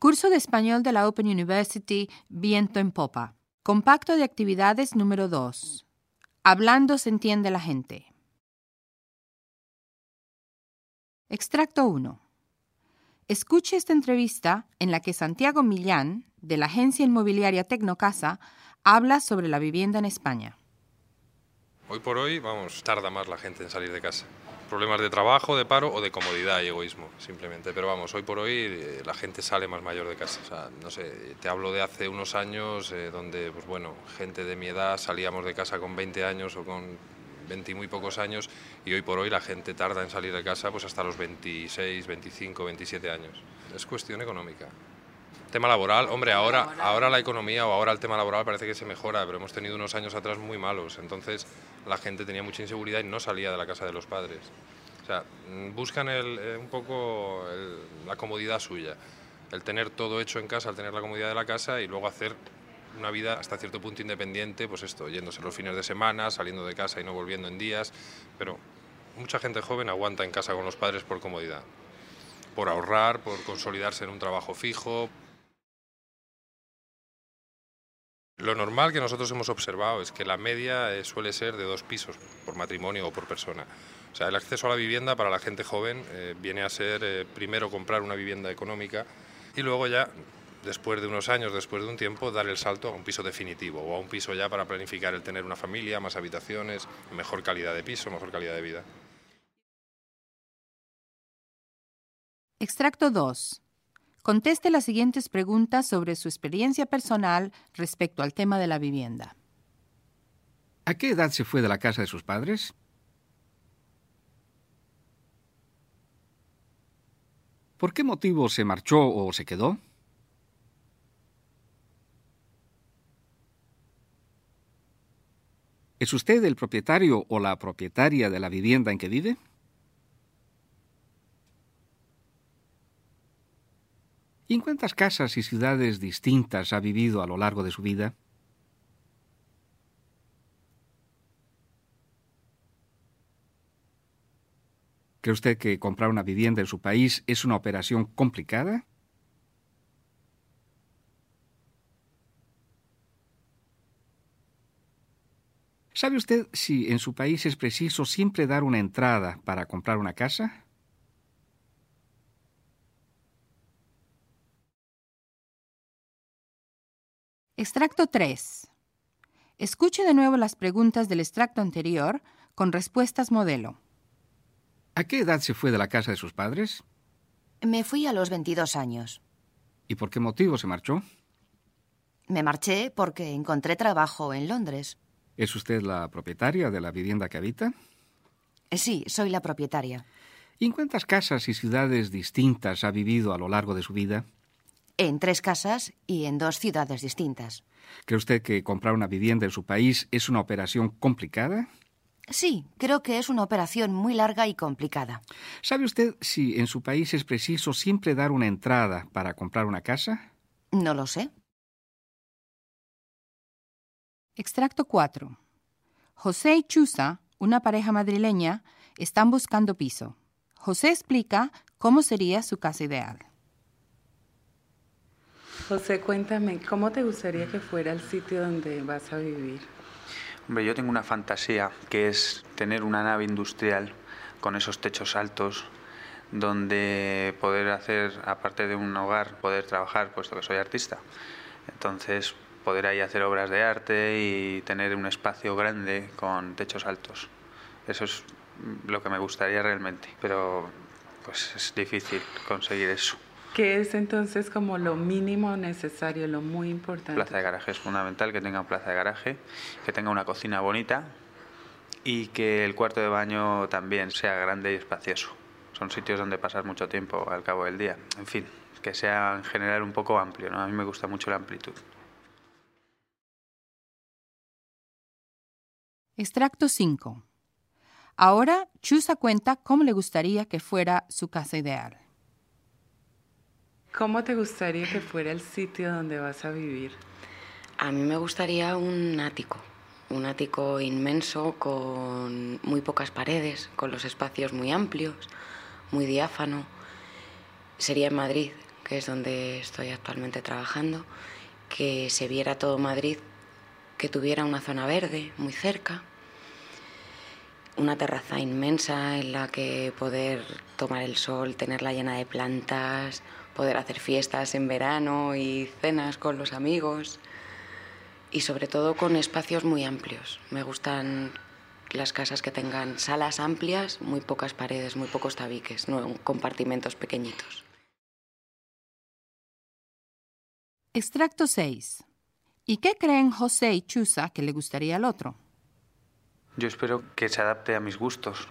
Curso de Español de la Open University, Viento en Popa. Compacto de actividades número 2. Hablando se entiende la gente. Extracto 1. Escuche esta entrevista en la que Santiago Millán, de la agencia inmobiliaria Tecnocasa, habla sobre la vivienda en España. Hoy por hoy, tarda más la gente en salir de casa. Problemas de trabajo, de paro o de comodidad y egoísmo, simplemente. Pero hoy por hoy la gente sale más mayor de casa. O sea, no sé, te hablo de hace unos años donde, gente de mi edad salíamos de casa con 20 años o con 20 y muy pocos años, y hoy por hoy la gente tarda en salir de casa hasta los 26, 25, 27 años. Es cuestión económica. Tema laboral, ahora la economía o ahora el tema laboral parece que se mejora, pero hemos tenido unos años atrás muy malos, entonces la gente tenía mucha inseguridad y no salía de la casa de los padres. O sea, buscan un poco la comodidad suya, el tener todo hecho en casa, el tener la comodidad de la casa y luego hacer una vida hasta cierto punto independiente, yéndose los fines de semana, saliendo de casa y no volviendo en días, pero mucha gente joven aguanta en casa con los padres por comodidad, por ahorrar, por consolidarse en un trabajo fijo. Lo normal que nosotros hemos observado es que la media suele ser de 2 pisos por matrimonio o por persona. O sea, el acceso a la vivienda para la gente joven viene a ser primero comprar una vivienda económica y luego ya, después de unos años, después de un tiempo, dar el salto a un piso definitivo o a un piso ya para planificar el tener una familia, más habitaciones, mejor calidad de piso, mejor calidad de vida. Extracto 2. Conteste las siguientes preguntas sobre su experiencia personal respecto al tema de la vivienda. ¿A qué edad se fue de la casa de sus padres? ¿Por qué motivo se marchó o se quedó? ¿Es usted el propietario o la propietaria de la vivienda en que vive? ¿Y en cuántas casas y ciudades distintas ha vivido a lo largo de su vida? ¿Cree usted que comprar una vivienda en su país es una operación complicada? ¿Sabe usted si en su país es preciso siempre dar una entrada para comprar una casa? Extracto 3. Escuche de nuevo las preguntas del extracto anterior con respuestas modelo. ¿A qué edad se fue de la casa de sus padres? Me fui a los 22 años. ¿Y por qué motivo se marchó? Me marché porque encontré trabajo en Londres. ¿Es usted la propietaria de la vivienda que habita? Sí, soy la propietaria. ¿Y en cuántas casas y ciudades distintas ha vivido a lo largo de su vida? En 3 casas y en 2 ciudades distintas. ¿Cree usted que comprar una vivienda en su país es una operación complicada? Sí, creo que es una operación muy larga y complicada. ¿Sabe usted si en su país es preciso siempre dar una entrada para comprar una casa? No lo sé. Extracto 4. José y Chusa, una pareja madrileña, están buscando piso. José explica cómo sería su casa ideal. José, cuéntame, ¿cómo te gustaría que fuera el sitio donde vas a vivir? Hombre, yo tengo una fantasía que es tener una nave industrial con esos techos altos donde poder hacer, aparte de un hogar, poder trabajar, puesto que soy artista. Entonces, poder ahí hacer obras de arte y tener un espacio grande con techos altos. Eso es lo que me gustaría realmente, pero pues es difícil conseguir eso. ¿Qué es entonces como lo mínimo necesario, lo muy importante? Plaza de garaje es fundamental, que tenga plaza de garaje, que tenga una cocina bonita y que el cuarto de baño también sea grande y espacioso. Son sitios donde pasar mucho tiempo al cabo del día. En fin, que sea en general un poco amplio, ¿no? A mí me gusta mucho la amplitud. Extracto 5. Ahora, Chusa cuenta cómo le gustaría que fuera su casa ideal. ¿Cómo te gustaría que fuera el sitio donde vas a vivir? A mí me gustaría un ático inmenso con muy pocas paredes, con los espacios muy amplios, muy diáfano. Sería en Madrid, que es donde estoy actualmente trabajando, que se viera todo Madrid, que tuviera una zona verde muy cerca, una terraza inmensa en la que poder tomar el sol, tenerla llena de plantas, poder hacer fiestas en verano y cenas con los amigos y sobre todo con espacios muy amplios. Me gustan las casas que tengan salas amplias, muy pocas paredes, muy pocos tabiques, no compartimentos pequeñitos. Extracto 6. ¿Y qué creen José y Chusa que le gustaría al otro? Yo espero que se adapte a mis gustos,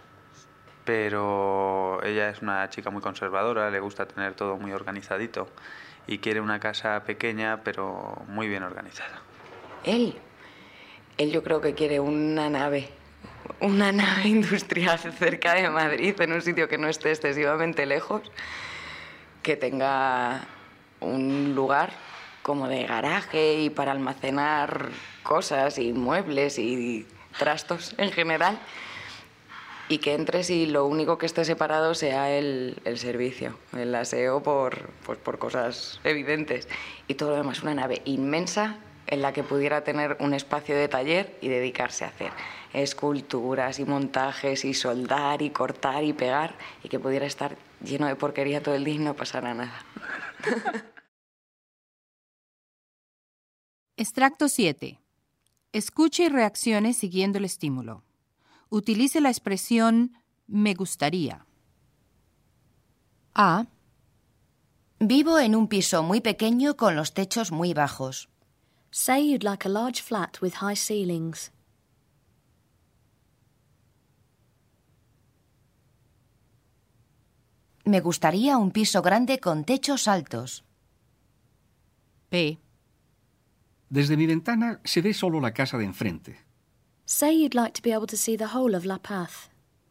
pero ella es una chica muy conservadora, le gusta tener todo muy organizadito y quiere una casa pequeña pero muy bien organizada. Él yo creo que quiere una nave industrial cerca de Madrid, en un sitio que no esté excesivamente lejos, que tenga un lugar como de garaje y para almacenar cosas y muebles y trastos en general, y que entres y lo único que esté separado sea el servicio, el aseo por cosas evidentes, y todo lo demás una nave inmensa en la que pudiera tener un espacio de taller y dedicarse a hacer esculturas y montajes y soldar y cortar y pegar, y que pudiera estar lleno de porquería todo el día y no pasara nada. Extracto 7. Escuche y reaccione siguiendo el estímulo. Utilice la expresión me gustaría. A. Vivo en un piso muy pequeño con los techos muy bajos. Say you'd like a large flat with high ceilings. Me gustaría un piso grande con techos altos. B. Desde mi ventana se ve solo la casa de enfrente. Say you'd like to be able to see the whole of La Paz.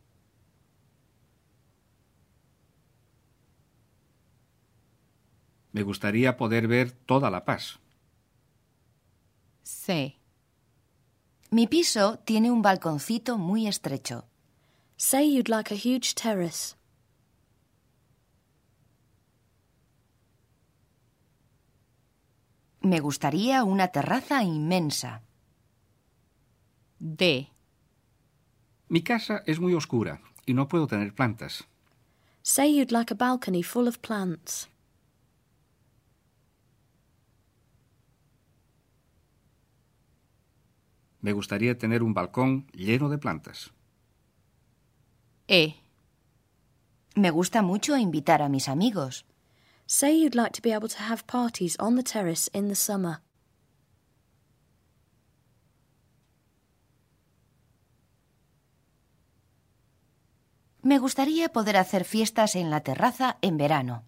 Me gustaría poder ver toda La Paz. C. Mi piso tiene un balconcito muy estrecho. Say you'd like a huge terrace. Me gustaría una terraza inmensa. D. Mi casa es muy oscura y no puedo tener plantas. Say you'd like a balcony full of plants. Me gustaría tener un balcón lleno de plantas. E. Me gusta mucho invitar a mis amigos. Say you'd like to be able to have parties on the terrace in the summer. Me gustaría poder hacer fiestas en la terraza en verano.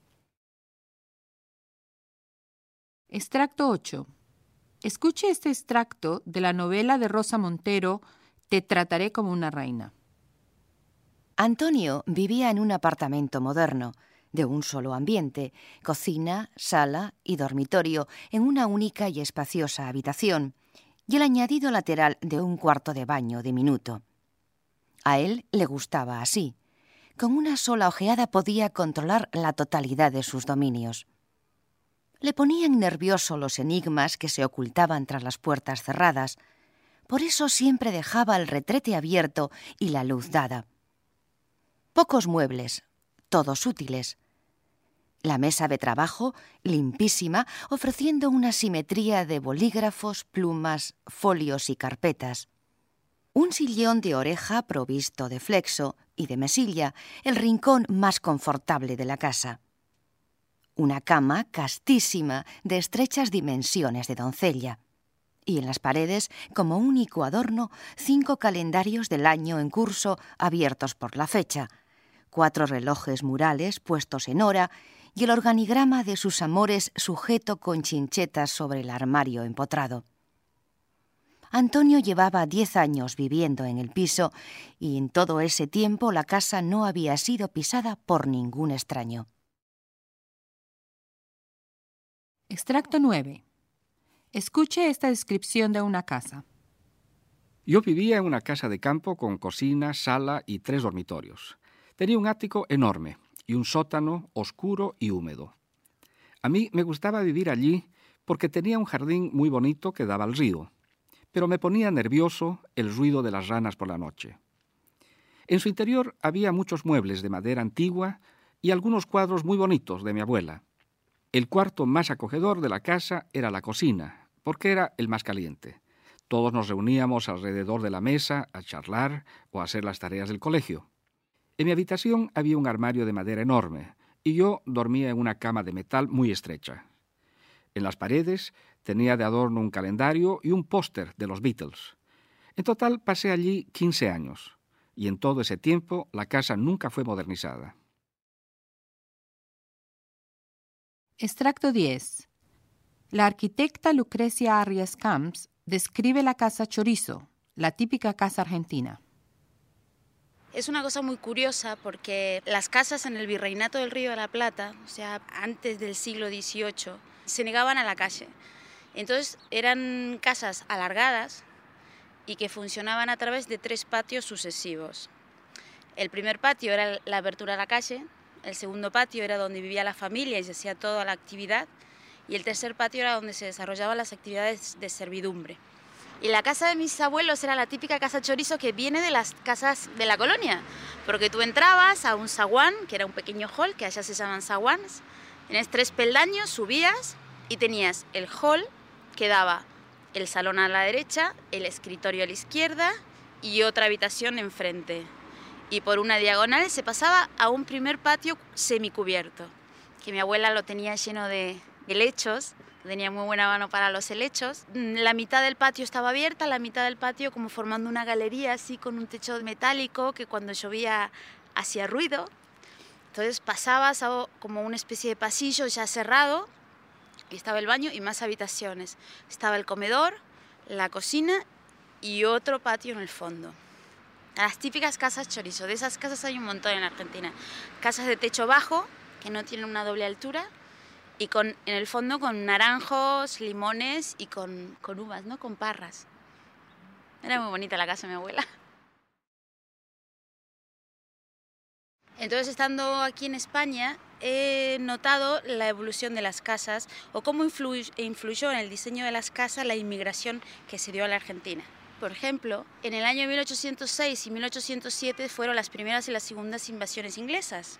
Extracto 8. Escuche este extracto de la novela de Rosa Montero, Te trataré como una reina. Antonio vivía en un apartamento moderno, de un solo ambiente, cocina, sala y dormitorio, en una única y espaciosa habitación, y el añadido lateral de un cuarto de baño diminuto. A él le gustaba así. Con una sola ojeada podía controlar la totalidad de sus dominios. Le ponían nervioso los enigmas que se ocultaban tras las puertas cerradas. Por eso siempre dejaba el retrete abierto y la luz dada. Pocos muebles, todos útiles. La mesa de trabajo, limpísima, ofreciendo una simetría de bolígrafos, plumas, folios y carpetas. Un sillón de oreja provisto de flexo y de mesilla, el rincón más confortable de la casa. Una cama castísima de estrechas dimensiones de doncella. Y en las paredes, como único adorno, 5 calendarios del año en curso abiertos por la fecha, 4 relojes murales puestos en hora y el organigrama de sus amores sujeto con chinchetas sobre el armario empotrado. Antonio llevaba 10 años viviendo en el piso y en todo ese tiempo la casa no había sido pisada por ningún extraño. Extracto 9. Escuche esta descripción de una casa. Yo vivía en una casa de campo con cocina, sala y 3 dormitorios. Tenía un ático enorme y un sótano oscuro y húmedo. A mí me gustaba vivir allí porque tenía un jardín muy bonito que daba al río, pero me ponía nervioso el ruido de las ranas por la noche. En su interior había muchos muebles de madera antigua y algunos cuadros muy bonitos de mi abuela. El cuarto más acogedor de la casa era la cocina, porque era el más caliente. Todos nos reuníamos alrededor de la mesa a charlar o a hacer las tareas del colegio. En mi habitación había un armario de madera enorme y yo dormía en una cama de metal muy estrecha. En las paredes tenía de adorno un calendario y un póster de los Beatles. En total pasé allí 15 años y en todo ese tiempo la casa nunca fue modernizada. Extracto 10. La arquitecta Lucrecia Arias Camps describe la casa Chorizo, la típica casa argentina. Es una cosa muy curiosa porque las casas en el Virreinato del Río de la Plata, o sea, antes del siglo XVIII, se negaban a la calle. Entonces eran casas alargadas y que funcionaban a través de 3 patios sucesivos. El primer patio era la abertura a la calle, el segundo patio era donde vivía la familia y se hacía toda la actividad, y el tercer patio era donde se desarrollaban las actividades de servidumbre. Y la casa de mis abuelos era la típica casa Chorizo que viene de las casas de la colonia, porque tú entrabas a un zaguán, que era un pequeño hall, que allá se llaman zaguanes, tenías 3 peldaños, subías y tenías el hall que daba el salón a la derecha, el escritorio a la izquierda y otra habitación enfrente. Y por una diagonal se pasaba a un primer patio semicubierto, que mi abuela lo tenía lleno de helechos, tenía muy buena mano para los helechos. La mitad del patio estaba abierta, la mitad del patio como formando una galería así con un techo metálico que cuando llovía hacía ruido. Entonces pasabas a como una especie de pasillo ya cerrado y estaba el baño y más habitaciones. Estaba el comedor, la cocina y otro patio en el fondo. Las típicas casas Chorizo, de esas casas hay un montón en Argentina. Casas de techo bajo, que no tienen una doble altura, y en el fondo con naranjos, limones y con uvas, ¿no? Con parras. Era muy bonita la casa de mi abuela. Entonces, estando aquí en España, he notado la evolución de las casas o cómo influyó en el diseño de las casas la inmigración que se dio a la Argentina. Por ejemplo, en el año 1806 y 1807 fueron las primeras y las segundas invasiones inglesas.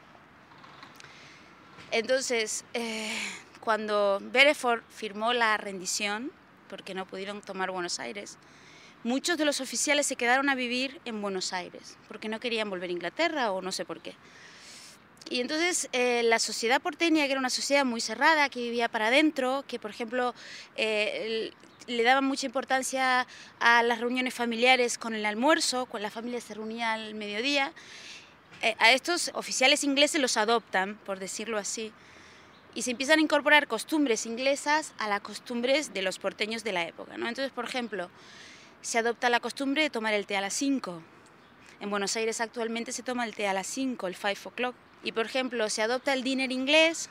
Entonces, cuando Bedford firmó la rendición, porque no pudieron tomar Buenos Aires, muchos de los oficiales se quedaron a vivir en Buenos Aires, porque no querían volver a Inglaterra o no sé por qué. Y entonces la sociedad porteña, que era una sociedad muy cerrada, que vivía para adentro, que por ejemplo le daban mucha importancia a las reuniones familiares con el almuerzo, cuando la familia se reunía al mediodía, a estos oficiales ingleses los adoptan, por decirlo así, y se empiezan a incorporar costumbres inglesas a las costumbres de los porteños de la época, ¿no? Entonces, por ejemplo, se adopta la costumbre de tomar el té a las 5. En Buenos Aires actualmente se toma el té a las 5, el 5 o'clock. Y, por ejemplo, se adopta el dinner inglés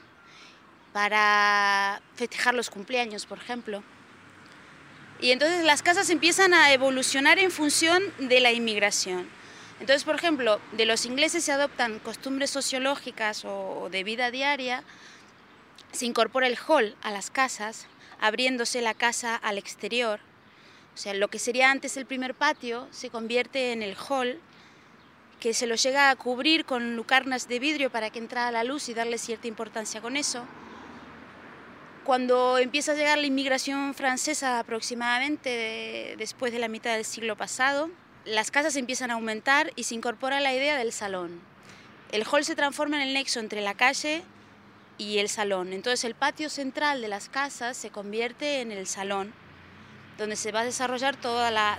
para festejar los cumpleaños, por ejemplo. Y entonces las casas empiezan a evolucionar en función de la inmigración. Entonces, por ejemplo, de los ingleses se adoptan costumbres sociológicas o de vida diaria, se incorpora el hall a las casas, abriéndose la casa al exterior. O sea, lo que sería antes el primer patio se convierte en el hall, que se lo llega a cubrir con lucarnas de vidrio para que entrara la luz y darle cierta importancia con eso. Cuando empieza a llegar la inmigración francesa aproximadamente después de la mitad del siglo pasado, las casas empiezan a aumentar y se incorpora la idea del salón. El hall se transforma en el nexo entre la calle y el salón. Entonces el patio central de las casas se convierte en el salón, donde se va a desarrollar toda la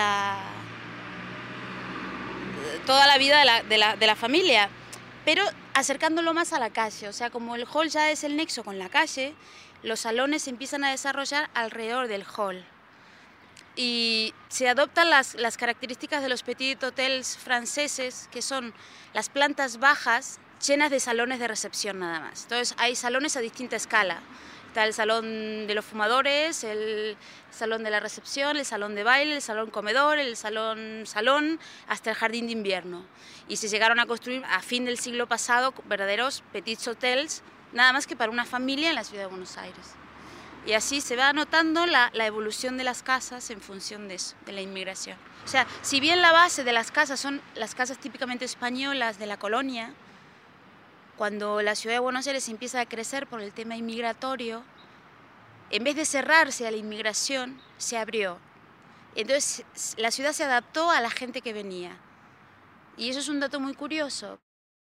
vida de la familia, pero acercándolo más a la calle. O sea, como el hall ya es el nexo con la calle, los salones se empiezan a desarrollar alrededor del hall. Y se adoptan las características de los petit hotels franceses, que son las plantas bajas llenas de salones de recepción nada más. Entonces hay salones a distinta escala. Está el salón de los fumadores, el salón de la recepción, el salón de baile, el salón comedor, el salón, hasta el jardín de invierno. Y se llegaron a construir a fin del siglo pasado verdaderos petits hotels nada más que para una familia en la ciudad de Buenos Aires. Y así se va notando la evolución de las casas en función de eso, de la inmigración. O sea, si bien la base de las casas son las casas típicamente españolas de la colonia, cuando la ciudad de Buenos Aires empieza a crecer por el tema inmigratorio, en vez de cerrarse a la inmigración, se abrió. Entonces la ciudad se adaptó a la gente que venía. Y eso es un dato muy curioso.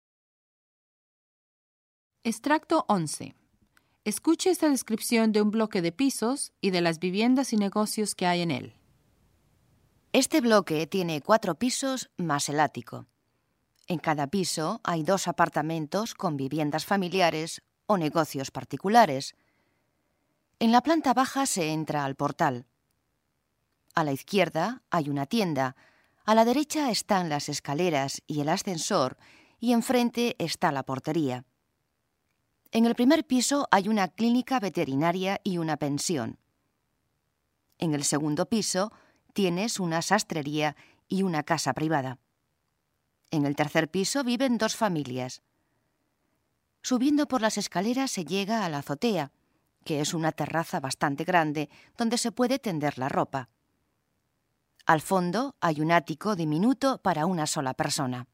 Extracto 11. Escuche esta descripción de un bloque de pisos y de las viviendas y negocios que hay en él. Este bloque tiene 4 pisos más el ático. En cada piso hay 2 apartamentos con viviendas familiares o negocios particulares. En la planta baja se entra al portal. A la izquierda hay una tienda, a la derecha están las escaleras y el ascensor y enfrente está la portería. En el primer piso hay una clínica veterinaria y una pensión. En el segundo piso tienes una sastrería y una casa privada. En el tercer piso viven 2 familias. Subiendo por las escaleras se llega a la azotea, que es una terraza bastante grande donde se puede tender la ropa. Al fondo hay un ático diminuto para una sola persona.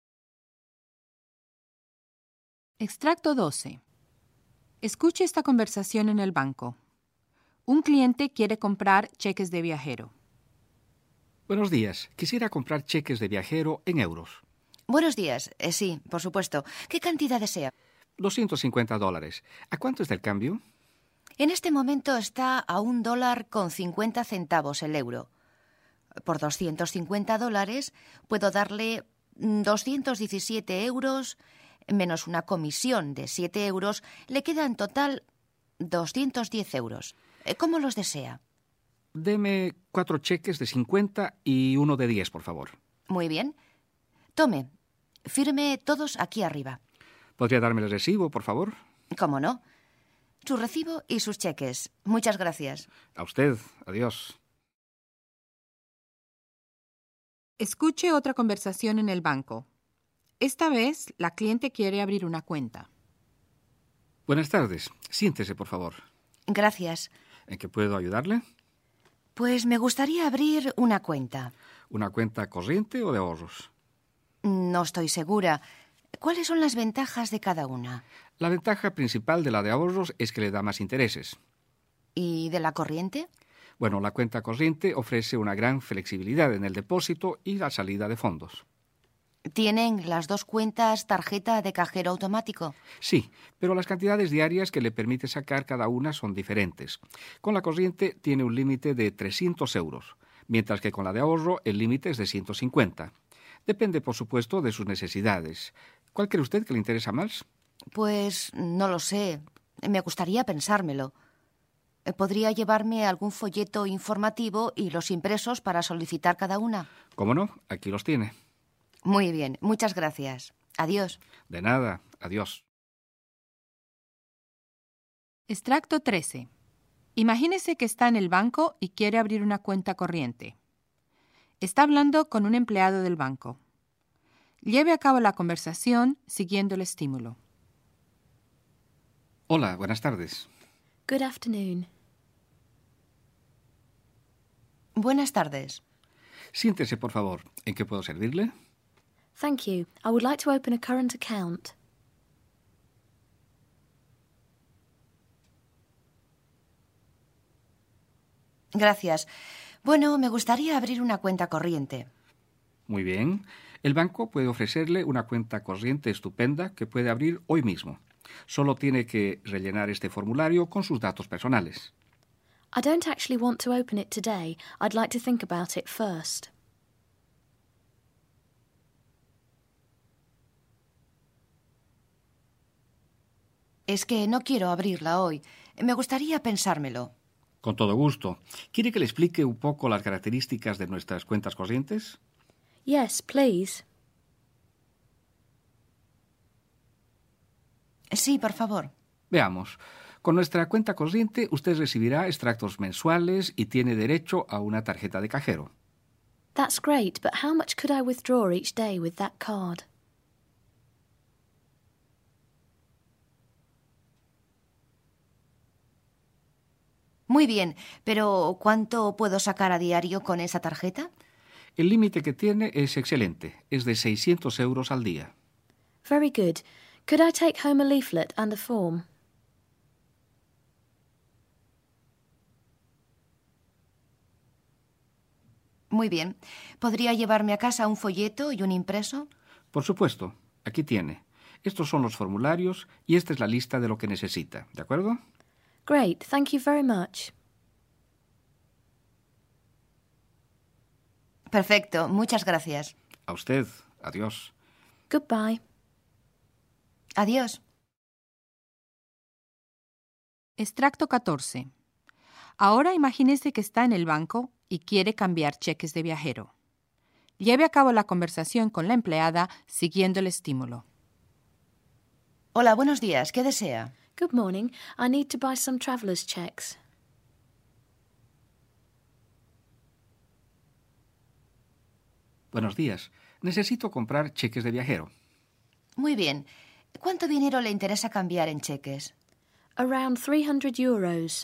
Extracto 12. Escuche esta conversación en el banco. Un cliente quiere comprar cheques de viajero. Buenos días. Quisiera comprar cheques de viajero en euros. Buenos días. Sí, por supuesto. ¿Qué cantidad desea? $250. ¿A cuánto está el cambio? En este momento está a $1.50 el euro. Por $250 puedo darle 217 euros menos una comisión de 7 euros, le queda en total 210 euros. ¿Cómo los desea? Deme 4 cheques de 50 y uno de 10, por favor. Muy bien. Tome, firme todos aquí arriba. ¿Podría darme el recibo, por favor? ¿Cómo no? Su recibo y sus cheques. Muchas gracias. A usted. Adiós. Escuche otra conversación en el banco. Esta vez, la cliente quiere abrir una cuenta. Buenas tardes. Siéntese, por favor. Gracias. ¿En qué puedo ayudarle? Pues me gustaría abrir una cuenta. ¿Una cuenta corriente o de ahorros? No estoy segura. ¿Cuáles son las ventajas de cada una? La ventaja principal de la de ahorros es que le da más intereses. ¿Y de la corriente? Bueno, la cuenta corriente ofrece una gran flexibilidad en el depósito y la salida de fondos. ¿Tienen las 2 cuentas tarjeta de cajero automático? Sí, pero las cantidades diarias que le permite sacar cada una son diferentes. Con la corriente tiene un límite de 300 euros, mientras que con la de ahorro el límite es de 150. Depende, por supuesto, de sus necesidades. ¿Cuál cree usted que le interesa más? Pues no lo sé. Me gustaría pensármelo. ¿Podría llevarme algún folleto informativo y los impresos para solicitar cada una? ¿Cómo no? Aquí los tiene. Muy bien, muchas gracias. Adiós. De nada. Adiós. Extracto 13. Imagínese que está en el banco y quiere abrir una cuenta corriente. Está hablando con un empleado del banco. Lleve a cabo la conversación siguiendo el estímulo. Hola, buenas tardes. Good afternoon. Buenas tardes. Siéntese, por favor. ¿En qué puedo servirle? Thank you. I would like to open a current account. Gracias. Bueno, me gustaría abrir una cuenta corriente. Muy bien. El banco puede ofrecerle una cuenta corriente estupenda que puede abrir hoy mismo. Solo tiene que rellenar este formulario con sus datos personales. I don't actually want to open it today. I'd like to think about it first. Es que no quiero abrirla hoy. Me gustaría pensármelo. Con todo gusto. ¿Quiere que le explique un poco las características de nuestras cuentas corrientes? Yes, please. Sí, por favor. Veamos. Con nuestra cuenta corriente usted recibirá extractos mensuales y tiene derecho a una tarjeta de cajero. That's great, but how much could I withdraw each day with that card? Muy bien, pero ¿cuánto puedo sacar a diario con esa tarjeta? El límite que tiene es excelente. Es de 600 euros al día. Very good. Could I take home a leaflet and a form? Muy bien. ¿Podría llevarme a casa un folleto y un impreso? Por supuesto. Aquí tiene. Estos son los formularios y esta es la lista de lo que necesita. ¿De acuerdo? Great, thank you very much. Perfecto, muchas gracias. A usted. Adiós. Goodbye. Adiós. Extracto 14. Ahora imagínese que está en el banco y quiere cambiar cheques de viajero. Lleve a cabo la conversación con la empleada siguiendo el estímulo. Hola, buenos días. ¿Qué desea? Good morning. I need to buy some traveller's checks. Buenos días. Necesito comprar cheques de viajero. Muy bien. ¿Cuánto dinero le interesa cambiar en cheques? Around 300 euros.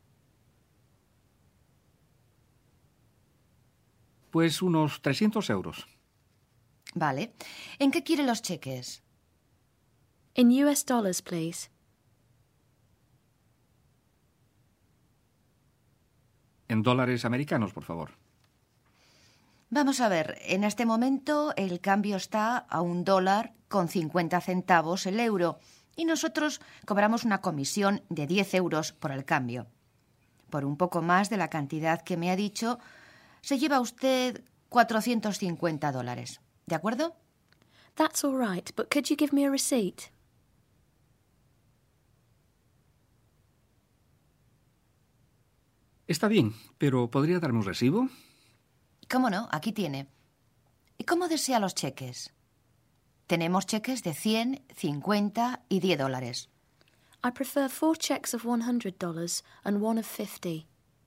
Pues unos 300 euros. Vale. ¿En qué quiere los cheques? In US dollars, please. En dólares americanos, por favor. Vamos a ver, en este momento el cambio está a $1.50 el euro y nosotros cobramos una comisión de 10 euros por el cambio. Por un poco más de la cantidad que me ha dicho, se lleva usted $450. ¿De acuerdo? That's all right, but could you give me a receipt? Está bien, pero ¿podría darme un recibo? ¿Cómo no? Aquí tiene. ¿Y cómo desea los cheques? Tenemos cheques de 100, 50 y $10. I prefer 4 checks of $100 and 1 of 50.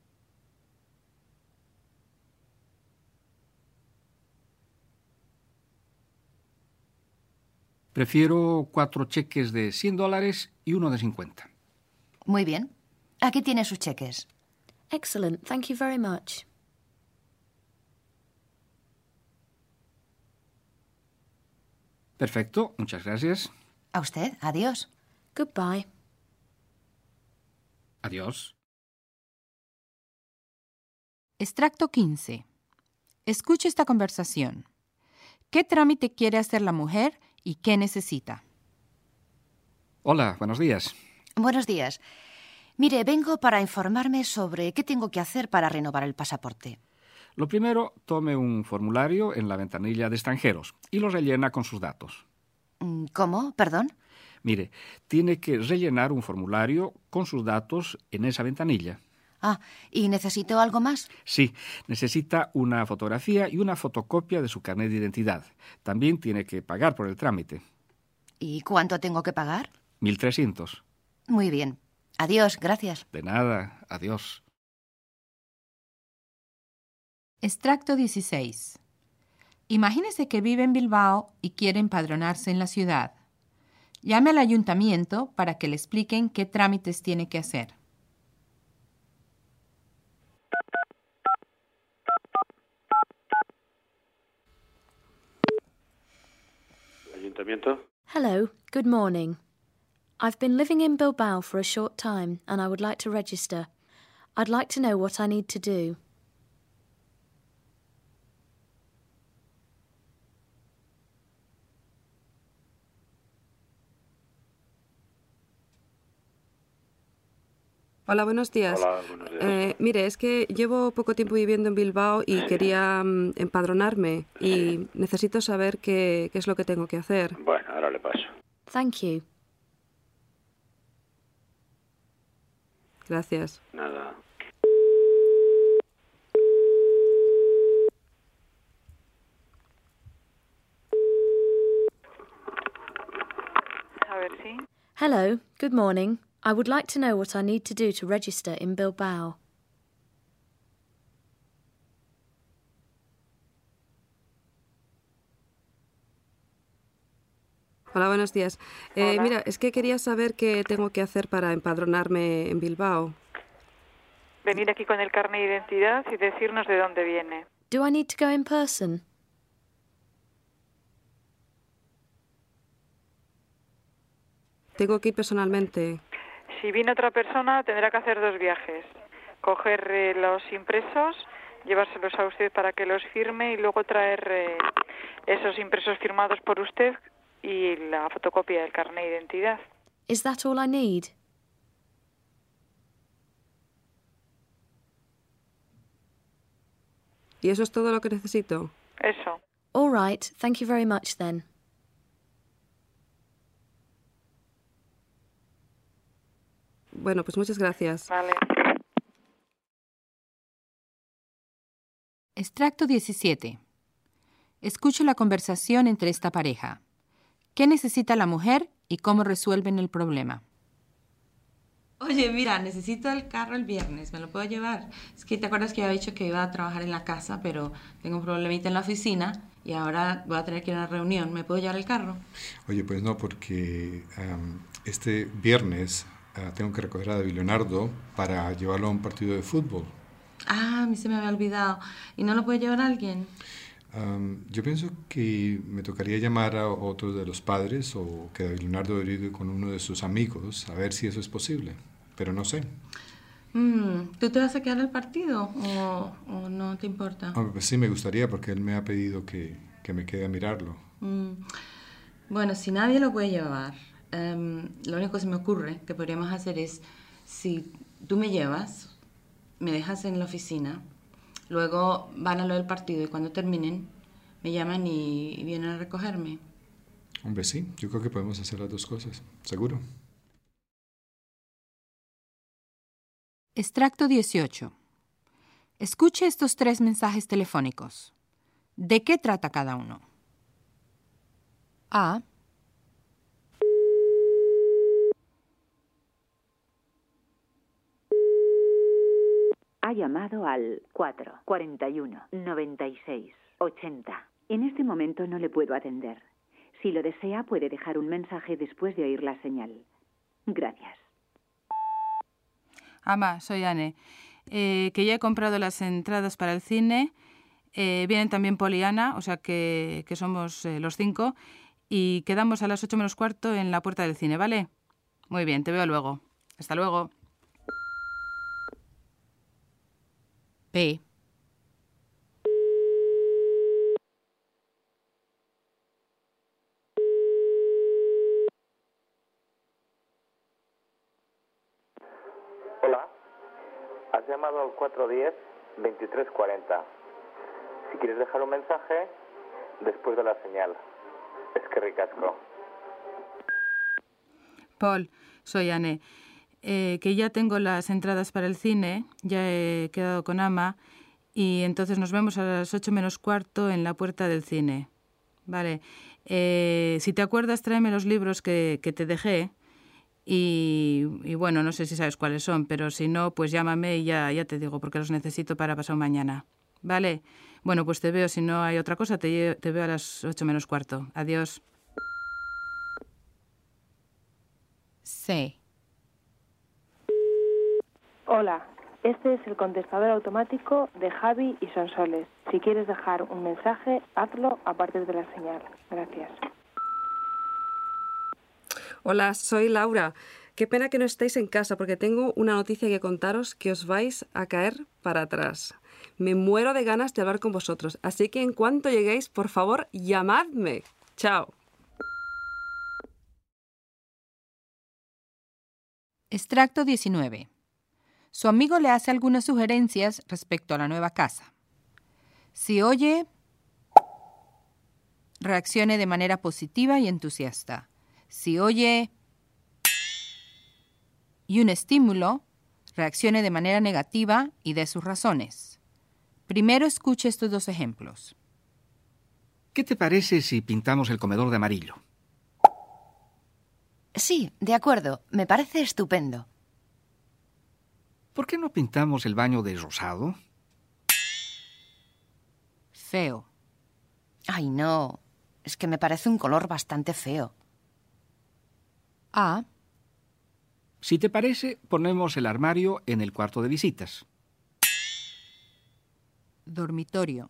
Prefiero 4 cheques de $100 y uno de 50. Muy bien. Aquí tiene sus cheques. Excellent, thank you very much. Perfecto, muchas gracias. A usted, adiós. Goodbye. Adiós. Extracto 15. Escuche esta conversación. ¿Qué trámite quiere hacer la mujer y qué necesita? Hola, buenos días. Buenos días. Mire, vengo para informarme sobre qué tengo que hacer para renovar el pasaporte. Lo primero, tome un formulario en la ventanilla de extranjeros y lo rellena con sus datos. ¿Cómo? ¿Perdón? Mire, tiene que rellenar un formulario con sus datos en esa ventanilla. Ah, ¿y necesito algo más? Sí, necesita una fotografía y una fotocopia de su carnet de identidad. También tiene que pagar por el trámite. ¿Y cuánto tengo que pagar? 1.300. Muy bien. Adiós, gracias. De nada, adiós. Extracto 16. Imagínese que vive en Bilbao y quiere empadronarse en la ciudad. Llame al ayuntamiento para que le expliquen qué trámites tiene que hacer. Ayuntamiento. Hello, good morning. I've been living in Bilbao for a short time and I would like to register. I'd like to know what I need to do. Hola, buenos días. Hola, buenos días. Mire, es que llevo poco tiempo viviendo en Bilbao y quería empadronarme y necesito saber qué es lo que tengo que hacer. Bueno, ahora le paso. Thank you. Gracias. Nada. A ver, sí. Hello, good morning. I would like to know what I need to do to register in Bilbao. Hola, buenos días. Hola. Mira, es que quería saber qué tengo que hacer para empadronarme en Bilbao. venir aquí con el carnet de identidad y decirnos de dónde viene. Do I need to go in person? Tengo que ir personalmente. Si viene otra persona, tendrá que hacer 2 viajes. Coger los impresos, llevárselos a usted para que los firme y luego traer esos impresos firmados por usted y la fotocopia del carnet de identidad. Is that all I need? ¿Y eso es todo lo que necesito? Eso. All right, thank you very much then. Bueno, pues muchas gracias. Vale. Extracto 17. Escuche la conversación entre esta pareja. ¿Qué necesita la mujer y cómo resuelven el problema? Oye, mira, necesito el carro el viernes, ¿me lo puedo llevar? Es que te acuerdas que yo había dicho que iba a trabajar en la casa, pero tengo un problemita en la oficina y ahora voy a tener que ir a una reunión. ¿Me puedo llevar el carro? Oye, pues no, porque este viernes tengo que recoger a David Leonardo para llevarlo a un partido de fútbol. Ah, a mí se me había olvidado. ¿Y no lo puede llevar alguien? Yo pienso que me tocaría llamar a otro de los padres o que David Leonardo debería ir con uno de sus amigos a ver si eso es posible, pero no sé. ¿Tú te vas a quedar al partido o no te importa? Pues sí, me gustaría porque él me ha pedido que me quede a mirarlo. Bueno, si nadie lo puede llevar, lo único que se me ocurre que podríamos hacer es, si tú me llevas, me dejas en la oficina, luego van a lo del partido y cuando terminen me llaman y vienen a recogerme. Hombre, sí, yo creo que podemos hacer las 2 cosas, seguro. Extracto 18. Escuche estos 3 mensajes telefónicos. ¿De qué trata cada uno? A. Ha llamado al 441-96-80. En este momento no le puedo atender. Si lo desea, puede dejar un mensaje después de oír la señal. Gracias. Ama, soy Anne. Que ya he comprado las entradas para el cine. Vienen también Paul y Ana, o sea que somos los 5. Y quedamos a las 8 menos cuarto en la puerta del cine, ¿vale? Muy bien, te veo luego. Hasta luego. P. Hola, has llamado al 410-2340. Si quieres dejar un mensaje, después de la señal. Es que ricasco. Paul, soy Anne. Que ya tengo las entradas para el cine, ya he quedado con Ama y entonces nos vemos a las 8 menos cuarto en la puerta del cine. Vale. Si te acuerdas, tráeme los libros que te dejé y bueno, no sé si sabes cuáles son, pero si no, pues llámame y ya te digo porque los necesito para pasado mañana. Vale. Bueno, pues te veo. Si no hay otra cosa, te veo a las 8 menos cuarto. Adiós. C. Hola, este es el contestador automático de Javi y Sonsoles. Si quieres dejar un mensaje, hazlo a partir de la señal. Gracias. Hola, soy Laura. Qué pena que no estéis en casa porque tengo una noticia que contaros que os vais a caer para atrás. Me muero de ganas de hablar con vosotros, así que en cuanto lleguéis, por favor, llamadme. Chao. Extracto 19. Su amigo le hace algunas sugerencias respecto a la nueva casa. Si oye, reaccione de manera positiva y entusiasta. Si oye y un estímulo, reaccione de manera negativa y dé sus razones. Primero escuche estos 2 ejemplos. ¿Qué te parece si pintamos el comedor de amarillo? Sí, de acuerdo. Me parece estupendo. ¿Por qué no pintamos el baño de rosado? Feo. Ay, no. Es que me parece un color bastante feo. A. Si te parece, ponemos el armario en el cuarto de visitas. Dormitorio.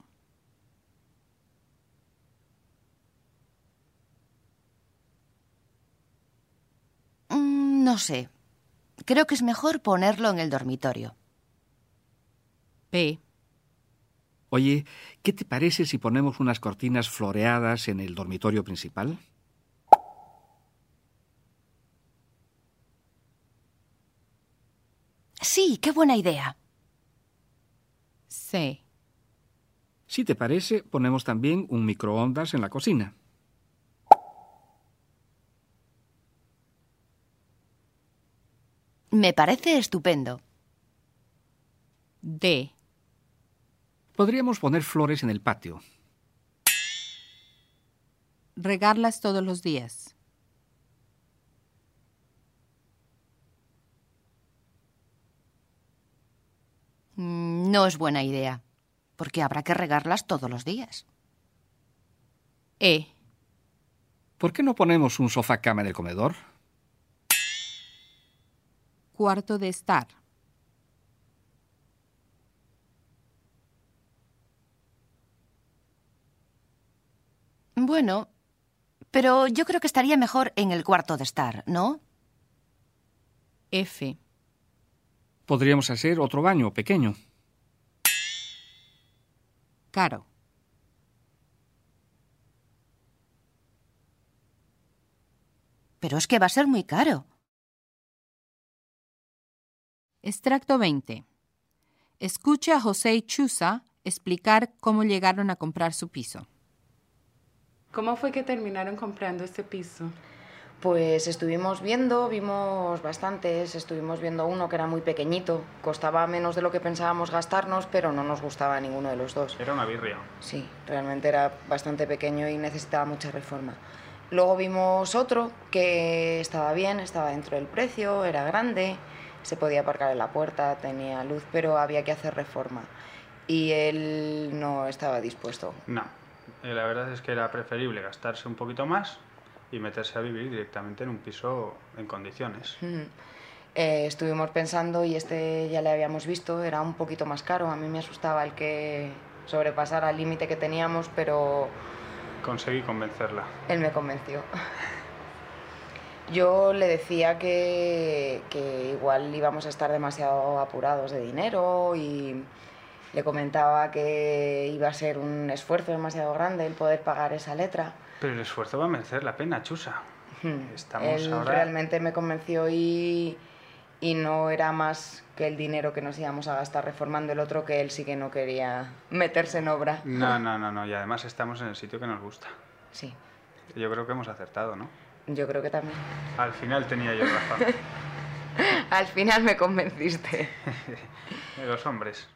No sé. Creo que es mejor ponerlo en el dormitorio. P. Oye, ¿qué te parece si ponemos unas cortinas floreadas en el dormitorio principal? Sí, qué buena idea. C. Si te parece, ponemos también un microondas en la cocina. Me parece estupendo. D. Podríamos poner flores en el patio. Regarlas todos los días. No es buena idea, porque habrá que regarlas todos los días. E. ¿Por qué no ponemos un sofá cama en el comedor? Cuarto de estar. Bueno, pero yo creo que estaría mejor en el cuarto de estar, ¿no? F. Podríamos hacer otro baño pequeño. Caro. Pero es que va a ser muy caro. Extracto 20. Escuche a José y Chusa explicar cómo llegaron a comprar su piso. ¿Cómo fue que terminaron comprando este piso? Pues estuvimos viendo, vimos bastantes, estuvimos viendo uno que era muy pequeñito, costaba menos de lo que pensábamos gastarnos, pero no nos gustaba ninguno de los dos. Era una birria. Sí, realmente era bastante pequeño y necesitaba mucha reforma. Luego vimos otro que estaba bien, estaba dentro del precio, era grande, se podía aparcar en la puerta, tenía luz, pero había que hacer reforma. Y él no estaba dispuesto. No, la verdad es que era preferible gastarse un poquito más y meterse a vivir directamente en un piso en condiciones. Estuvimos pensando y este ya le habíamos visto, era un poquito más caro. A mí me asustaba el que sobrepasara el límite que teníamos, pero... Conseguí convencerla. Él me convenció. Yo le decía que igual íbamos a estar demasiado apurados de dinero y le comentaba que iba a ser un esfuerzo demasiado grande el poder pagar esa letra. Pero el esfuerzo va a merecer la pena, Chusa. Él realmente me convenció y no era más que el dinero que nos íbamos a gastar reformando el otro, que él sí que no quería meterse en obra. No, y además estamos en el sitio que nos gusta. Sí. Yo creo que hemos acertado, ¿no? Yo creo que también. Al final tenía yo razón. Al final me convenciste. De los hombres.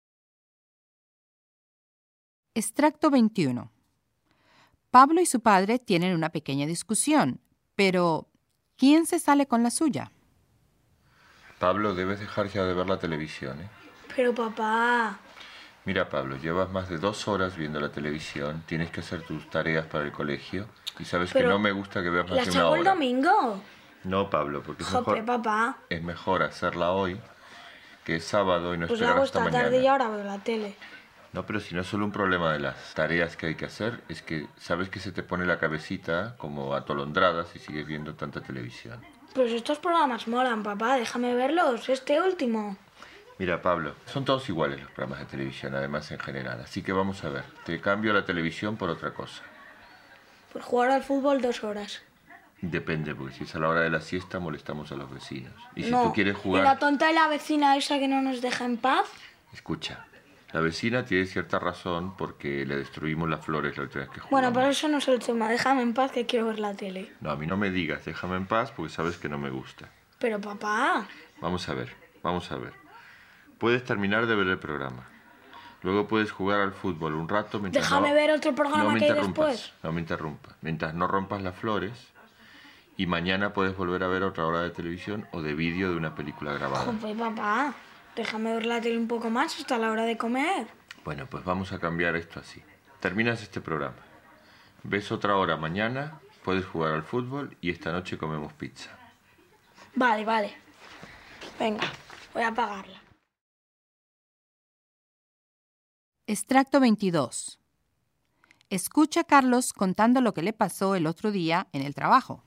Extracto 21. Pablo y su padre tienen una pequeña discusión, pero ¿quién se sale con la suya? Pablo, debes dejar ya de ver la televisión, ¿eh? Pero papá... Mira, Pablo, llevas más de 2 horas viendo la televisión, tienes que hacer tus tareas para el colegio y sabes que no me gusta que veas más de 1 hora. ¿La hago el domingo? No, Pablo, porque Jope, papá. es mejor hacerla hoy, que es sábado y no Pues esperar hago hasta esta mañana. tarde y ahora veo la tele. No, pero si no es solo un problema de las tareas que hay que hacer, es que sabes que se te pone la cabecita como atolondrada si sigues viendo tanta televisión. Pues estos programas molan, papá, déjame verlos, este último. Mira, Pablo, son todos iguales los programas de televisión, además en general, así que vamos a ver, te cambio la televisión por otra cosa. Por jugar al fútbol 2 horas. Depende, porque si es a la hora de la siesta molestamos a los vecinos. Y si no. tú quieres jugar... ¿Y la tonta de la vecina esa que no nos deja en paz? Escucha, la vecina tiene cierta razón porque le destruimos las flores la última vez que jugamos. Bueno, pero eso no es el tema, déjame en paz que quiero ver la tele. No, a mí no me digas, déjame en paz porque sabes que no me gusta. Pero papá... Vamos a ver. Puedes terminar de ver el programa. Luego puedes jugar al fútbol un rato mientras déjame ver otro programa que hay después. No me interrumpas. Mientras no rompas las flores y mañana puedes volver a ver otra hora de televisión o de vídeo de una película grabada. Joder, papá, déjame ver la tele un poco más hasta la hora de comer. Bueno, pues vamos a cambiar esto así. Terminas este programa. Ves otra hora mañana, puedes jugar al fútbol y esta noche comemos pizza. Vale. Venga, voy a apagarla. Extracto 22. Escucha a Carlos contando lo que le pasó el otro día en el trabajo.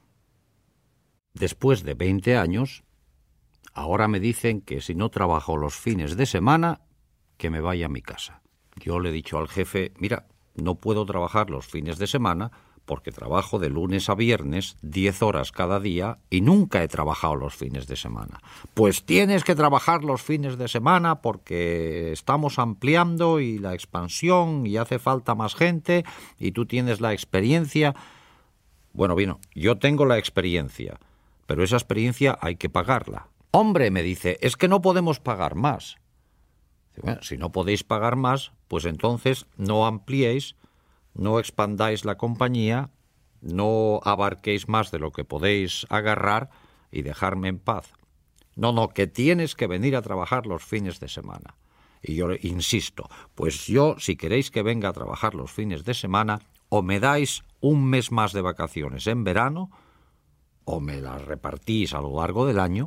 Después de 20 años, ahora me dicen que si no trabajo los fines de semana, que me vaya a mi casa. Yo le he dicho al jefe, mira, no puedo trabajar los fines de semana porque trabajo de lunes a viernes 10 horas cada día y nunca he trabajado los fines de semana. Pues tienes que trabajar los fines de semana porque estamos ampliando y la expansión y hace falta más gente y tú tienes la experiencia. Bueno, bien, yo tengo la experiencia, pero esa experiencia hay que pagarla. Hombre, me dice, es que no podemos pagar más. Bueno, si no podéis pagar más, pues entonces no ampliéis, no expandáis la compañía, no abarquéis más de lo que podéis agarrar y dejarme en paz. No, que tienes que venir a trabajar los fines de semana. Y yo insisto, pues yo, si queréis que venga a trabajar los fines de semana, o me dais un mes más de vacaciones en verano, o me las repartís a lo largo del año,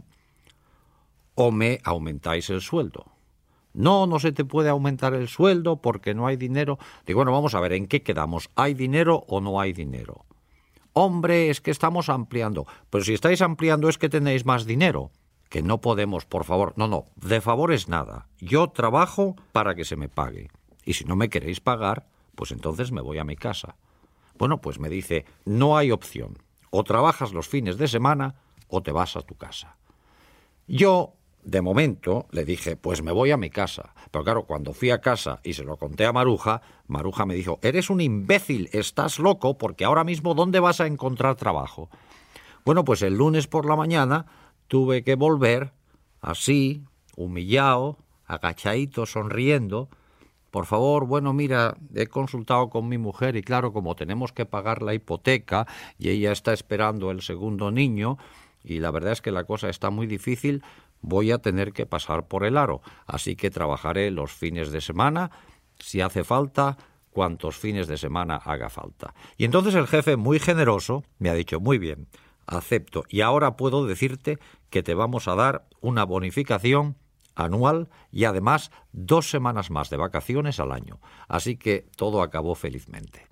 o me aumentáis el sueldo. No se te puede aumentar el sueldo porque no hay dinero. Digo, bueno, vamos a ver, ¿en qué quedamos? ¿Hay dinero o no hay dinero? Hombre, es que estamos ampliando. Pero si estáis ampliando es que tenéis más dinero. Que no podemos, por favor. No, de favores nada. Yo trabajo para que se me pague. Y si no me queréis pagar, pues entonces me voy a mi casa. Bueno, pues me dice, no hay opción. O trabajas los fines de semana o te vas a tu casa. Yo, de momento, le dije, pues me voy a mi casa. Pero claro, cuando fui a casa y se lo conté a Maruja, Maruja me dijo, eres un imbécil, estás loco, porque ahora mismo ¿dónde vas a encontrar trabajo? Bueno, pues el lunes por la mañana tuve que volver, así, humillado, agachadito, sonriendo. Por favor, bueno, mira, he consultado con mi mujer y claro, como tenemos que pagar la hipoteca y ella está esperando el segundo niño, y la verdad es que la cosa está muy difícil, voy a tener que pasar por el aro. Así que trabajaré los fines de semana, si hace falta, cuantos fines de semana haga falta. Y entonces el jefe, muy generoso, me ha dicho, muy bien, acepto. Y ahora puedo decirte que te vamos a dar una bonificación anual y además 2 semanas más de vacaciones al año. Así que todo acabó felizmente.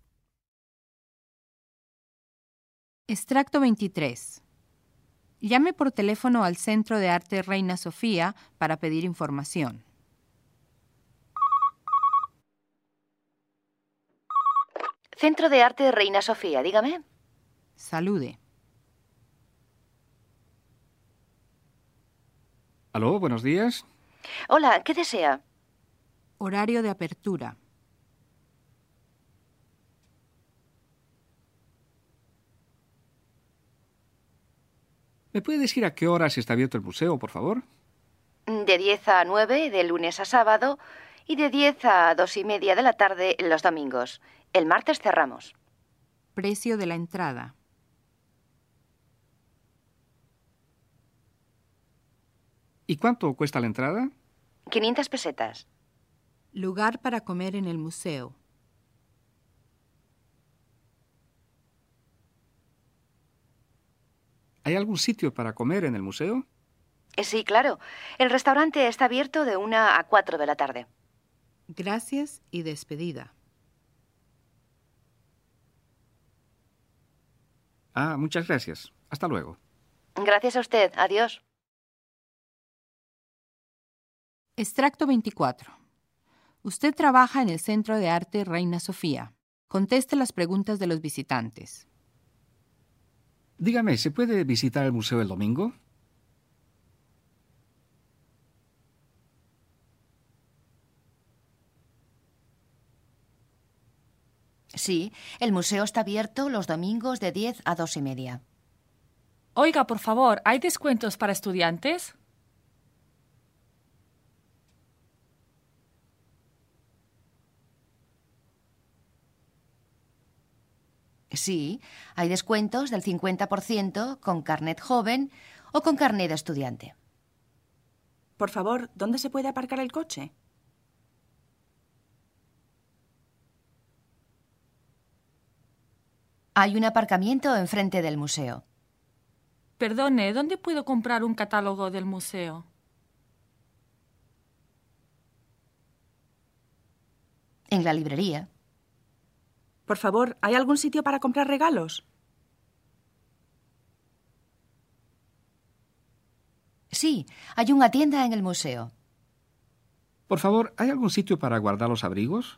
Extracto 23. Llame por teléfono al Centro de Arte Reina Sofía para pedir información. Centro de Arte Reina Sofía, dígame. Salude. ¿Aló? Buenos días. Hola, ¿qué desea? Horario de apertura. ¿Me puede decir a qué horas está abierto el museo, por favor? De 10 a 9, de lunes a sábado, y de 10 a 2:30 de la tarde los domingos. El martes cerramos. Precio de la entrada. ¿Y cuánto cuesta la entrada? 500 pesetas. Lugar para comer en el museo. ¿Hay algún sitio para comer en el museo? Sí, claro. El restaurante está abierto de 1 a 4 de la tarde. Gracias y despedida. Muchas gracias. Hasta luego. Gracias a usted. Adiós. Extracto 24. Usted trabaja en el Centro de Arte Reina Sofía. Conteste las preguntas de los visitantes. Dígame, ¿se puede visitar el museo el domingo? Sí, el museo está abierto los domingos de 10 a 2:30. Oiga, por favor, ¿hay descuentos para estudiantes? Sí, hay descuentos del 50% con carnet joven o con carnet de estudiante. Por favor, ¿dónde se puede aparcar el coche? Hay un aparcamiento enfrente del museo. Perdone, ¿dónde puedo comprar un catálogo del museo? En la librería. Por favor, ¿hay algún sitio para comprar regalos? Sí, hay una tienda en el museo. Por favor, ¿hay algún sitio para guardar los abrigos?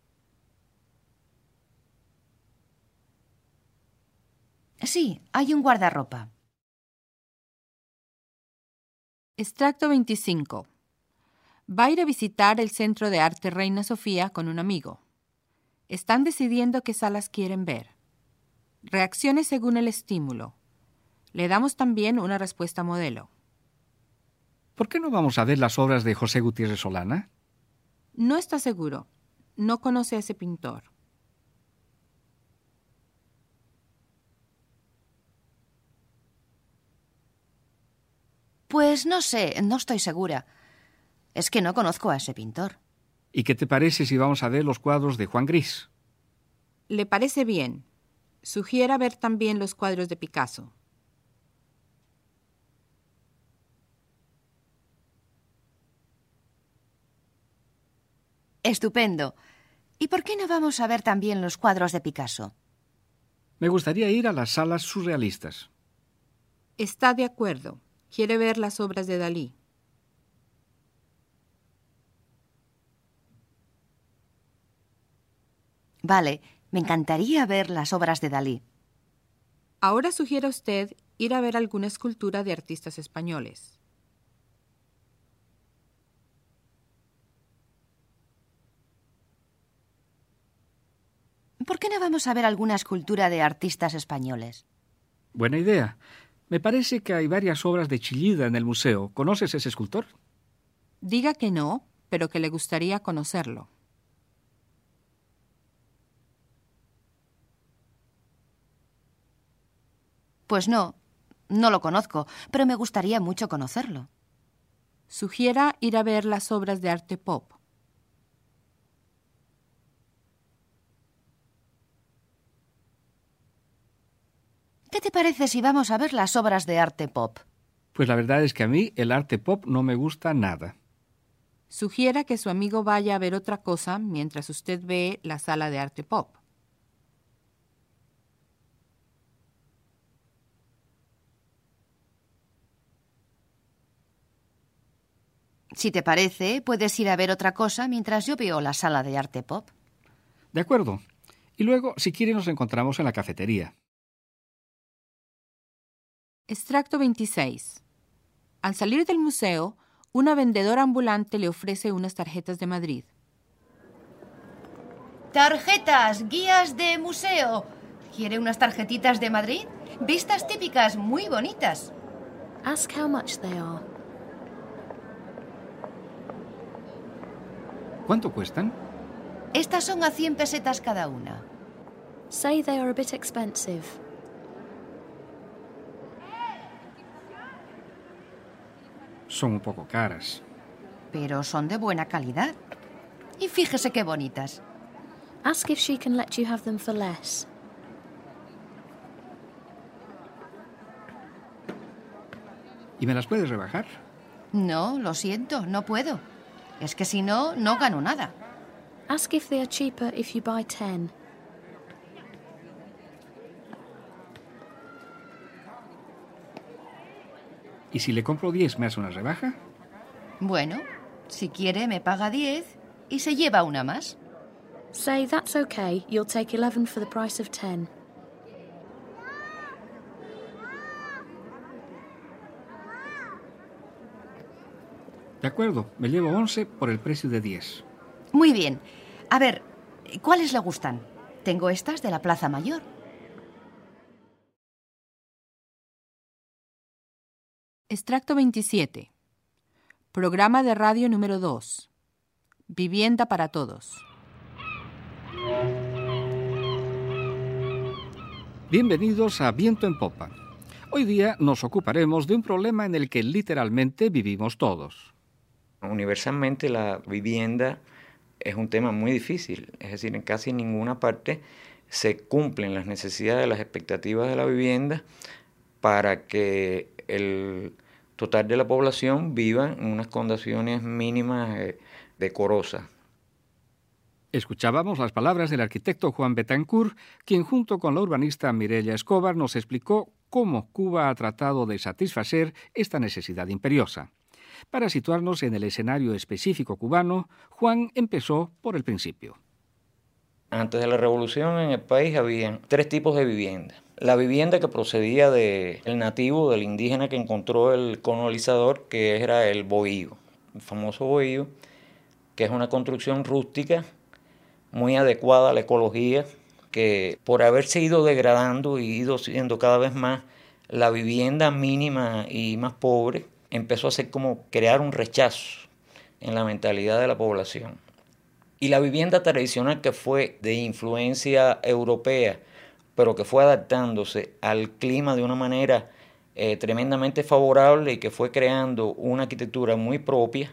Sí, hay un guardarropa. Extracto 25. Va a ir a visitar el Centro de Arte Reina Sofía con un amigo. Están decidiendo qué salas quieren ver. Reacciones según el estímulo. Le damos también una respuesta modelo. ¿Por qué no vamos a ver las obras de José Gutiérrez Solana? No está seguro. No conoce a ese pintor. Pues no sé, no estoy segura. Es que no conozco a ese pintor. ¿Y qué te parece si vamos a ver los cuadros de Juan Gris? Le parece bien. Sugiera ver también los cuadros de Picasso. Estupendo. ¿Y por qué no vamos a ver también los cuadros de Picasso? Me gustaría ir a las salas surrealistas. Está de acuerdo. Quiere ver las obras de Dalí. Vale, me encantaría ver las obras de Dalí. Ahora sugiere a usted ir a ver alguna escultura de artistas españoles. ¿Por qué no vamos a ver alguna escultura de artistas españoles? Buena idea. Me parece que hay varias obras de Chillida en el museo. ¿Conoces ese escultor? Diga que no, pero que le gustaría conocerlo. Pues no lo conozco, pero me gustaría mucho conocerlo. Sugiera ir a ver las obras de arte pop. ¿Qué te parece si vamos a ver las obras de arte pop? Pues la verdad es que a mí el arte pop no me gusta nada. Sugiera que su amigo vaya a ver otra cosa mientras usted ve la sala de arte pop. Si te parece, puedes ir a ver otra cosa mientras yo veo la sala de arte pop. De acuerdo. Y luego, si quiere, nos encontramos en la cafetería. Extracto 26. Al salir del museo, una vendedora ambulante le ofrece unas tarjetas de Madrid. Tarjetas, guías de museo. ¿Quiere unas tarjetitas de Madrid? Vistas típicas muy bonitas. Ask how much they are. ¿Cuánto cuestan? Estas son a 100 pesetas cada una. Say they are a bit expensive. Son un poco caras. Pero son de buena calidad. Y fíjese qué bonitas. Ask if she can let you have them for less. ¿Y me las puedes rebajar? No, lo siento, no puedo. Es que si no, no gano nada. Ask if they are cheaper if you buy 10. ¿Y si le compro 10, me hace una rebaja? Bueno, si quiere me paga 10 y se lleva una más. Say that's okay, you'll take 11 for the price of 10. De acuerdo, me llevo 11 por el precio de 10. Muy bien. A ver, ¿cuáles le gustan? Tengo estas de la Plaza Mayor. Extracto 27. Programa de radio número 2. Vivienda para todos. Bienvenidos a Viento en Popa. Hoy día nos ocuparemos de un problema en el que literalmente vivimos todos. Universalmente la vivienda es un tema muy difícil, es decir, en casi ninguna parte se cumplen las necesidades, las expectativas de la vivienda para que el total de la población viva en unas condiciones mínimas decorosas. Escuchábamos las palabras del arquitecto Juan Betancourt, quien junto con la urbanista Mireia Escobar nos explicó cómo Cuba ha tratado de satisfacer esta necesidad imperiosa. Para situarnos en el escenario específico cubano, Juan empezó por el principio. Antes de la revolución en el país había 3 tipos de vivienda. La vivienda que procedía del nativo, del indígena que encontró el colonizador, que era el bohío, el famoso bohío, que es una construcción rústica muy adecuada a la ecología, que por haberse ido degradando y ido siendo cada vez más la vivienda mínima y más pobre, empezó a ser como crear un rechazo en la mentalidad de la población. Y la vivienda tradicional, que fue de influencia europea, pero que fue adaptándose al clima de una manera tremendamente favorable y que fue creando una arquitectura muy propia.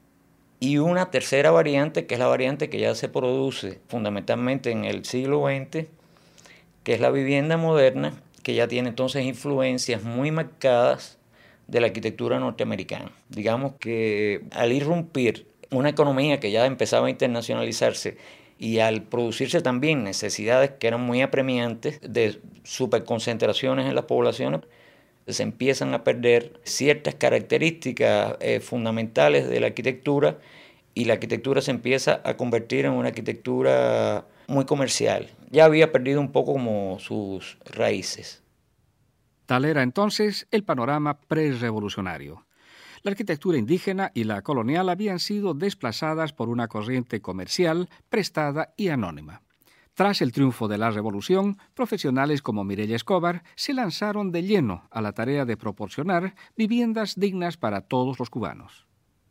Y una tercera variante, que es la variante que ya se produce fundamentalmente en el siglo XX, que es la vivienda moderna, que ya tiene entonces influencias muy marcadas de la arquitectura norteamericana. Digamos que al irrumpir una economía que ya empezaba a internacionalizarse y al producirse también necesidades que eran muy apremiantes de superconcentraciones en las poblaciones, se empiezan a perder ciertas características fundamentales de la arquitectura y la arquitectura se empieza a convertir en una arquitectura muy comercial. Ya había perdido un poco como sus raíces. Tal era entonces el panorama prerevolucionario. La arquitectura indígena y la colonial habían sido desplazadas por una corriente comercial, prestada y anónima. Tras el triunfo de la revolución, profesionales como Mireia Escobar se lanzaron de lleno a la tarea de proporcionar viviendas dignas para todos los cubanos.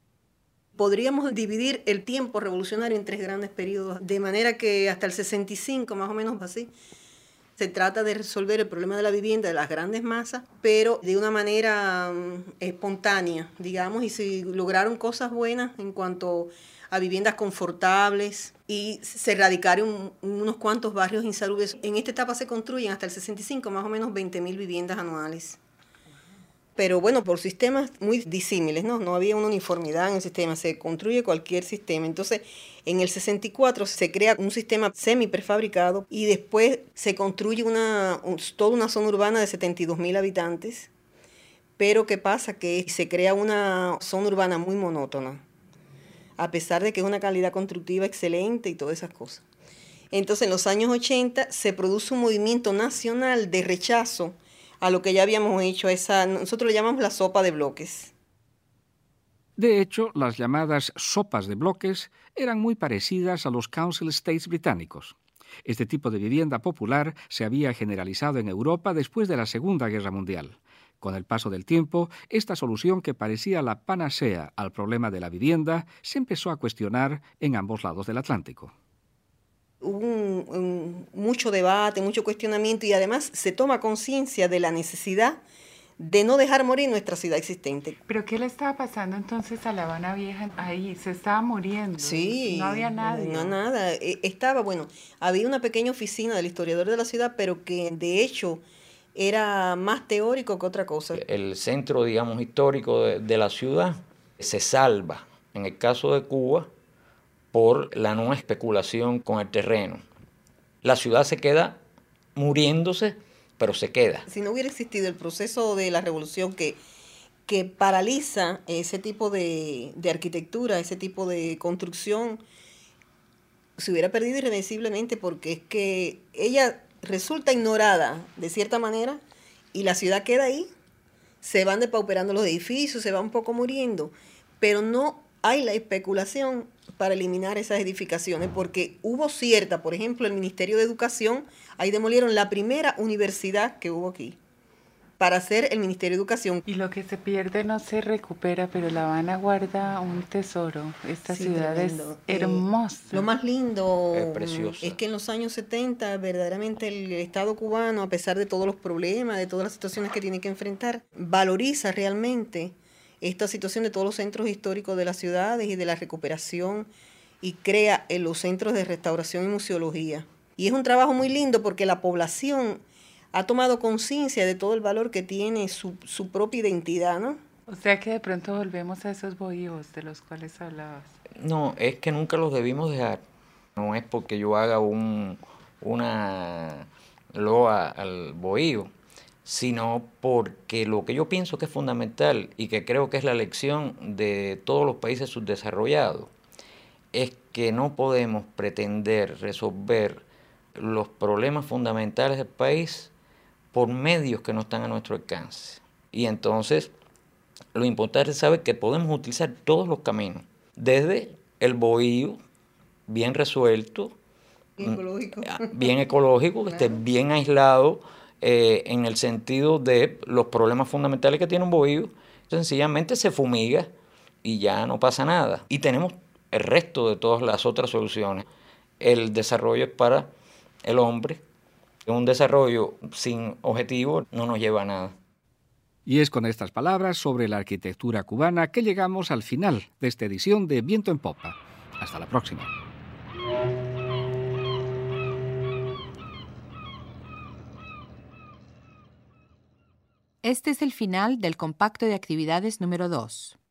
Podríamos dividir el tiempo revolucionario en 3 grandes periodos, de manera que hasta el 65, más o menos así, se trata de resolver el problema de la vivienda de las grandes masas, pero de una manera espontánea, digamos, y se lograron cosas buenas en cuanto a viviendas confortables y se erradicaron unos cuantos barrios insalubres. En esta etapa se construyen hasta el 65 más o menos 20.000 viviendas anuales. Pero bueno, por sistemas muy disímiles, ¿no? No había una uniformidad en el sistema, se construye cualquier sistema. Entonces, en el 64 se crea un sistema semi-prefabricado y después se construye toda una zona urbana de 72.000 habitantes. Pero ¿qué pasa? Que se crea una zona urbana muy monótona, a pesar de que es una calidad constructiva excelente y todas esas cosas. Entonces, en los años 80 se produce un movimiento nacional de rechazo a lo que ya habíamos hecho, nosotros le llamamos la sopa de bloques. De hecho, las llamadas sopas de bloques eran muy parecidas a los council estates británicos. Este tipo de vivienda popular se había generalizado en Europa después de la Segunda Guerra Mundial. Con el paso del tiempo, esta solución que parecía la panacea al problema de la vivienda se empezó a cuestionar en ambos lados del Atlántico. Hubo mucho debate, mucho cuestionamiento y además se toma conciencia de la necesidad de no dejar morir nuestra ciudad existente. ¿Pero qué le estaba pasando entonces a La Habana Vieja ahí? Se estaba muriendo. Sí. No había nadie. No, nada. Había una pequeña oficina del historiador de la ciudad, pero que de hecho era más teórico que otra cosa. El centro, digamos, histórico de la ciudad se salva, en el caso de Cuba, por la no especulación con el terreno. La ciudad se queda muriéndose, pero se queda. Si no hubiera existido el proceso de la revolución que paraliza ese tipo de arquitectura, ese tipo de construcción, se hubiera perdido irreversiblemente, porque es que ella resulta ignorada de cierta manera y la ciudad queda ahí. Se van depauperando los edificios, se va un poco muriendo, pero no hay la especulación para eliminar esas edificaciones, porque hubo por ejemplo, el Ministerio de Educación, ahí demolieron la primera universidad que hubo aquí para hacer el Ministerio de Educación. Y lo que se pierde no se recupera, pero La Habana guarda un tesoro. Esta ciudad tremendo. Es hermosa. Lo más lindo es que en los años 70 verdaderamente el Estado cubano, a pesar de todos los problemas, de todas las situaciones que tiene que enfrentar, valoriza realmente esta situación de todos los centros históricos de las ciudades y de la recuperación, y crea en los centros de restauración y museología. Y es un trabajo muy lindo porque la población ha tomado conciencia de todo el valor que tiene su propia identidad, ¿no? O sea que de pronto volvemos a esos bohíos de los cuales hablabas. No, es que nunca los debimos dejar. No es porque yo haga una loa al bohío, sino porque lo que yo pienso que es fundamental y que creo que es la lección de todos los países subdesarrollados es que no podemos pretender resolver los problemas fundamentales del país por medios que no están a nuestro alcance. Y entonces lo importante es saber que podemos utilizar todos los caminos, desde el bohío bien resuelto, bien ecológico, que esté bien aislado en el sentido de los problemas fundamentales que tiene un bohío, sencillamente se fumiga y ya no pasa nada. Y tenemos el resto de todas las otras soluciones. El desarrollo es para el hombre. Un desarrollo sin objetivo no nos lleva a nada. Y es con estas palabras sobre la arquitectura cubana que llegamos al final de esta edición de Viento en Popa. Hasta la próxima. Este es el final del compacto de actividades número 2.